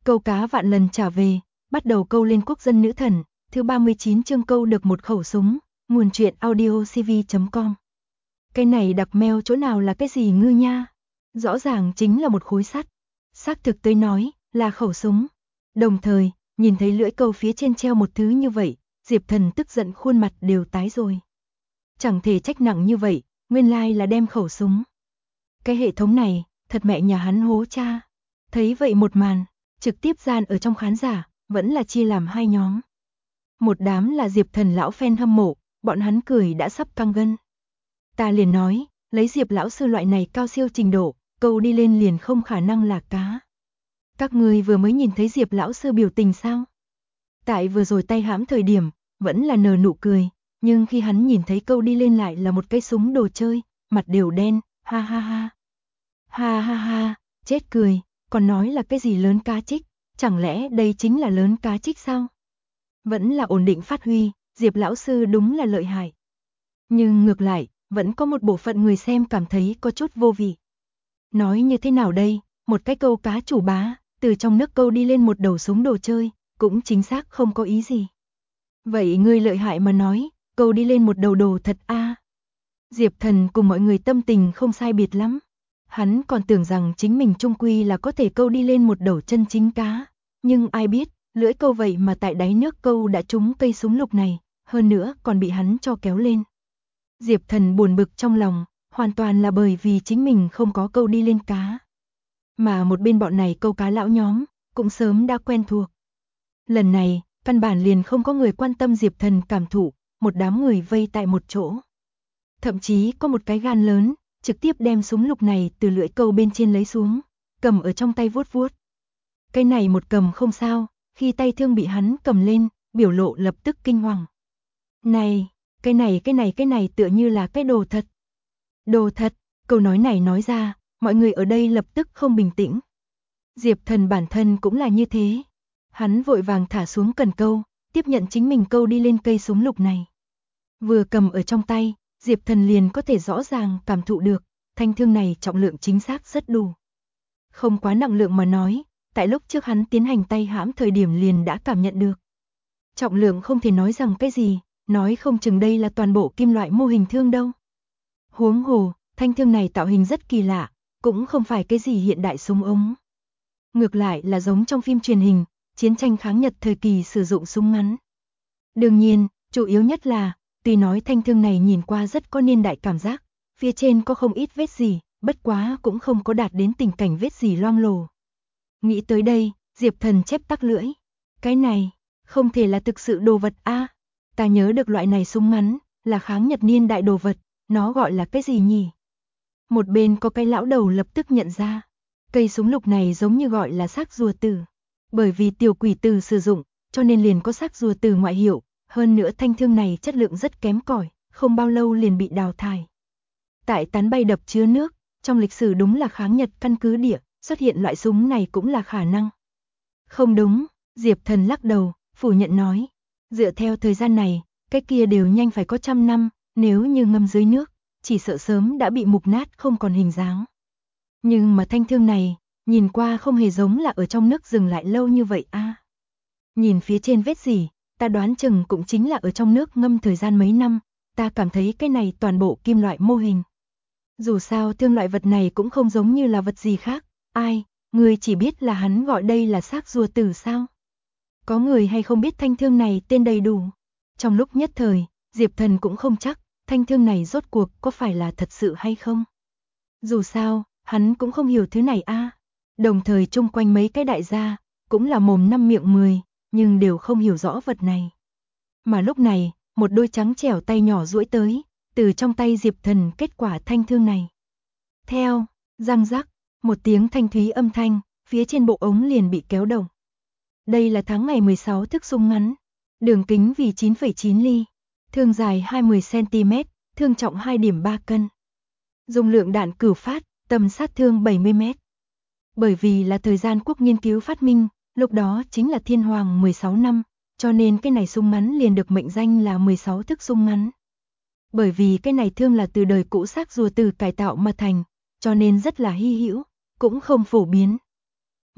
Câu cá vạn lần trả về, bắt đầu câu lên quốc dân nữ thần, thứ 39 chương câu được một khẩu súng, nguồn truyện audiocv.com. Cái này đặc meo chỗ nào là cái gì ngư nha? Rõ ràng chính là một khối sắt. Xác thực tới nói, là khẩu súng. Đồng thời, nhìn thấy lưỡi câu phía trên treo một thứ như vậy, Diệp Thần tức giận khuôn mặt đều tái rồi. Chẳng thể trách nặng như vậy, nguyên lai là đem khẩu súng. Cái hệ thống này, thật mẹ nhà hắn hố cha. Thấy vậy một màn, trực tiếp gian ở trong khán giả, vẫn là chia làm hai nhóm. Một đám là Diệp Thần lão fan hâm mộ, bọn hắn cười đã sắp căng gân. Ta liền nói, lấy Diệp lão sư loại này cao siêu trình độ, câu đi lên liền không khả năng là cá. Các người vừa mới nhìn thấy Diệp lão sư biểu tình sao? Tại vừa rồi tay hãm thời điểm, vẫn là nở nụ cười, nhưng khi hắn nhìn thấy câu đi lên lại là một cây súng đồ chơi, mặt đều đen, ha ha ha. Ha ha ha, chết cười, còn nói là cái gì lớn cá trích, chẳng lẽ đây chính là lớn cá trích sao? Vẫn là ổn định phát huy, Diệp lão sư đúng là lợi hại. Nhưng ngược lại, vẫn có một bộ phận người xem cảm thấy có chút vô vị. Nói như thế nào đây, một cái câu cá chủ bá, từ trong nước câu đi lên một đầu súng đồ chơi, cũng chính xác không có ý gì. Vậy ngươi lợi hại mà nói, câu đi lên một đầu đồ thật a. Diệp Thần cùng mọi người tâm tình không sai biệt lắm. Hắn còn tưởng rằng chính mình trung quy là có thể câu đi lên một đầu chân chính cá. Nhưng ai biết, lưỡi câu vậy mà tại đáy nước câu đã trúng cây súng lục này, hơn nữa còn bị hắn cho kéo lên. Diệp Thần buồn bực trong lòng, hoàn toàn là bởi vì chính mình không có câu đi lên cá. Mà một bên bọn này câu cá lão nhóm, cũng sớm đã quen thuộc. Lần này, căn bản liền không có người quan tâm Diệp Thần cảm thụ, một đám người vây tại một chỗ. Thậm chí có một cái gan lớn, trực tiếp đem súng lục này từ lưỡi câu bên trên lấy xuống, cầm ở trong tay vuốt vuốt. Cái này một cầm không sao, khi tay thương bị hắn cầm lên, biểu lộ lập tức kinh hoàng. Này, cái này tựa như là cái đồ thật. Đồ thật, câu nói này nói ra, mọi người ở đây lập tức không bình tĩnh. Diệp Thần bản thân cũng là như thế. Hắn vội vàng thả xuống cần câu, tiếp nhận chính mình câu đi lên cây súng lục này. Vừa cầm ở trong tay, Diệp Thần liền có thể rõ ràng cảm thụ được, thanh thương này trọng lượng chính xác rất đủ. Không quá nặng lượng mà nói, tại lúc trước hắn tiến hành tay hãm thời điểm liền đã cảm nhận được. Trọng lượng không thể nói rằng cái gì, nói không chừng đây là toàn bộ kim loại mô hình thương đâu. Huống hồ, thanh thương này tạo hình rất kỳ lạ, cũng không phải cái gì hiện đại súng ống. Ngược lại là giống trong phim truyền hình, chiến tranh kháng Nhật thời kỳ sử dụng súng ngắn. Đương nhiên, chủ yếu nhất là, tuy nói thanh thương này nhìn qua rất có niên đại cảm giác, phía trên có không ít vết gì, bất quá cũng không có đạt đến tình cảnh vết gì loang lổ. Nghĩ tới đây, Diệp Thần chép tắc lưỡi. Cái này, không thể là thực sự đồ vật a. Ta nhớ được loại này súng ngắn, là kháng Nhật niên đại đồ vật, nó gọi là cái gì nhỉ? Một bên có cái lão đầu lập tức nhận ra, cây súng lục này giống như gọi là xác rùa tử. Bởi vì tiểu quỷ tử sử dụng, cho nên liền có xác rùa tử ngoại hiệu, hơn nữa thanh thương này chất lượng rất kém cỏi, không bao lâu liền bị đào thải. Tại tán bay đập chứa nước, trong lịch sử đúng là kháng Nhật căn cứ địa, xuất hiện loại súng này cũng là khả năng. Không đúng, Diệp Thần lắc đầu, phủ nhận nói. Dựa theo thời gian này, cái kia đều nhanh phải có 100 năm, nếu như ngâm dưới nước, chỉ sợ sớm đã bị mục nát không còn hình dáng. Nhưng mà thanh thương này, nhìn qua không hề giống là ở trong nước dừng lại lâu như vậy a. Nhìn phía trên vết gì, ta đoán chừng cũng chính là ở trong nước ngâm thời gian mấy năm, ta cảm thấy cái này toàn bộ kim loại mô hình. Dù sao thương loại vật này cũng không giống như là vật gì khác, ai, người chỉ biết là hắn gọi đây là xác rùa tử sao? Có người hay không biết thanh thương này tên đầy đủ? Trong lúc nhất thời, Diệp Thần cũng không chắc, thanh thương này rốt cuộc có phải là thật sự hay không? Dù sao, hắn cũng không hiểu thứ này a. Đồng thời chung quanh mấy cái đại gia, cũng là mồm năm miệng 10, nhưng đều không hiểu rõ vật này. Mà lúc này, một đôi trắng trẻo tay nhỏ duỗi tới, từ trong tay Diệp Thần kết quả thanh thương này. Theo, răng rắc, một tiếng thanh thúy âm thanh, phía trên bộ ống liền bị kéo động. Đây là tháng ngày 16 thức súng ngắn, đường kính vì 9,9 ly, thương dài 20 cm, thương trọng 2,3 cân. Dung lượng đạn cửu phát, tầm sát thương 70 m. Bởi vì là thời gian quốc nghiên cứu phát minh, lúc đó chính là thiên hoàng 16 năm, cho nên cái này súng ngắn liền được mệnh danh là 16 thức súng ngắn. Bởi vì cái này thương là từ đời cũ xác rùa tử cải tạo mà thành, cho nên rất là hy hữu, cũng không phổ biến.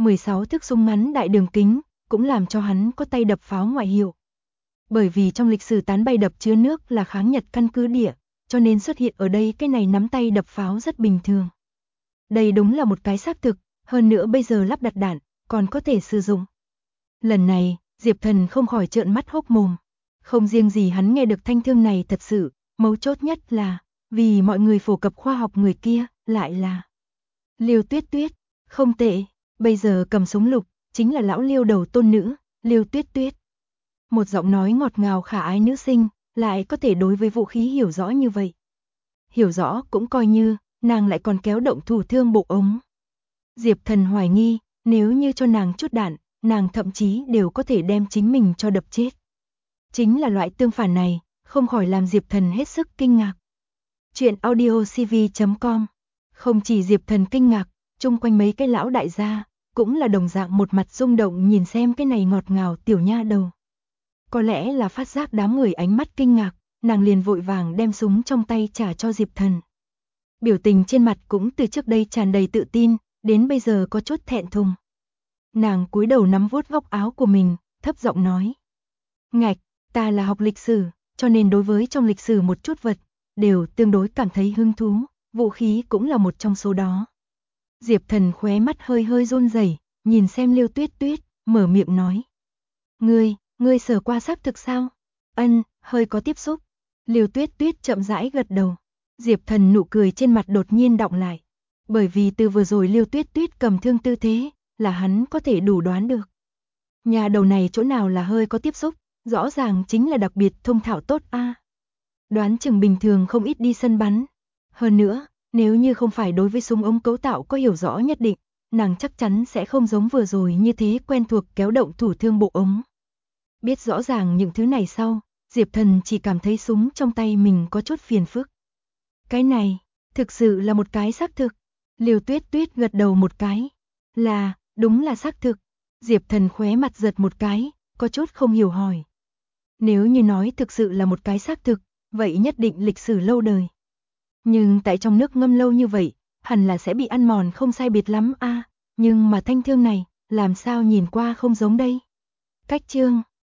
16 thước súng ngắn đại đường kính, cũng làm cho hắn có tay đập pháo ngoại hiệu. Bởi vì trong lịch sử tán bay đập chứa nước là kháng Nhật căn cứ địa, cho nên xuất hiện ở đây cái này nắm tay đập pháo rất bình thường. Đây đúng là một cái xác thực, hơn nữa bây giờ lắp đặt đạn, còn có thể sử dụng. Lần này, Diệp Thần không khỏi trợn mắt hốc mồm. Không riêng gì hắn nghe được thanh thương này thật sự, mấu chốt nhất là, vì mọi người phổ cập khoa học người kia, lại là Liêu Tuyết Tuyết, không tệ, bây giờ cầm súng lục, chính là lão Liêu đầu tôn nữ, Liêu Tuyết Tuyết. Một giọng nói ngọt ngào khả ái nữ sinh, lại có thể đối với vũ khí hiểu rõ như vậy. Hiểu rõ cũng coi như, nàng lại còn kéo động thủ thương bộ ống. Diệp Thần hoài nghi, nếu như cho nàng chút đạn, nàng thậm chí đều có thể đem chính mình cho đập chết. Chính là loại tương phản này, không khỏi làm Diệp Thần hết sức kinh ngạc. Chuyện audiocv.com. Không chỉ Diệp Thần kinh ngạc, chung quanh mấy cái lão đại gia, cũng là đồng dạng một mặt rung động nhìn xem cái này ngọt ngào tiểu nha đầu. Có lẽ là phát giác đám người ánh mắt kinh ngạc, nàng liền vội vàng đem súng trong tay trả cho Diệp Thần. Biểu tình trên mặt cũng từ trước đây tràn đầy tự tin, đến bây giờ có chút thẹn thùng. Nàng cúi đầu nắm vuốt góc áo của mình, thấp giọng nói. Ngạch, ta là học lịch sử, cho nên đối với trong lịch sử một chút vật, đều tương đối cảm thấy hứng thú, vũ khí cũng là một trong số đó. Diệp Thần khóe mắt hơi hơi run rẩy, nhìn xem Liêu Tuyết Tuyết, mở miệng nói. Ngươi sờ qua xác thực sao? Ân, hơi có tiếp xúc. Liêu Tuyết Tuyết chậm rãi gật đầu. Diệp Thần nụ cười trên mặt đột nhiên đọng lại. Bởi vì từ vừa rồi Liêu Tuyết Tuyết cầm thương tư thế, là hắn có thể đủ đoán được. Nhà đầu này chỗ nào là hơi có tiếp xúc, rõ ràng chính là đặc biệt thông thạo tốt a. Đoán chừng bình thường không ít đi sân bắn. Hơn nữa, nếu như không phải đối với súng ống cấu tạo có hiểu rõ nhất định, nàng chắc chắn sẽ không giống vừa rồi như thế quen thuộc kéo động thủ thương bộ ống. Biết rõ ràng những thứ này sau, Diệp Thần chỉ cảm thấy súng trong tay mình có chút phiền phức. Cái này, thực sự là một cái xác thực. Liêu Tuyết Tuyết gật đầu một cái. Đúng là xác thực. Diệp Thần khóe mặt giật một cái, có chút không hiểu hỏi. Nếu như nói thực sự là một cái xác thực, vậy nhất định lịch sử lâu đời. Nhưng tại trong nước ngâm lâu như vậy, hẳn là sẽ bị ăn mòn không sai biệt lắm a. Nhưng mà thanh thương này, làm sao nhìn qua không giống đây? Cách chương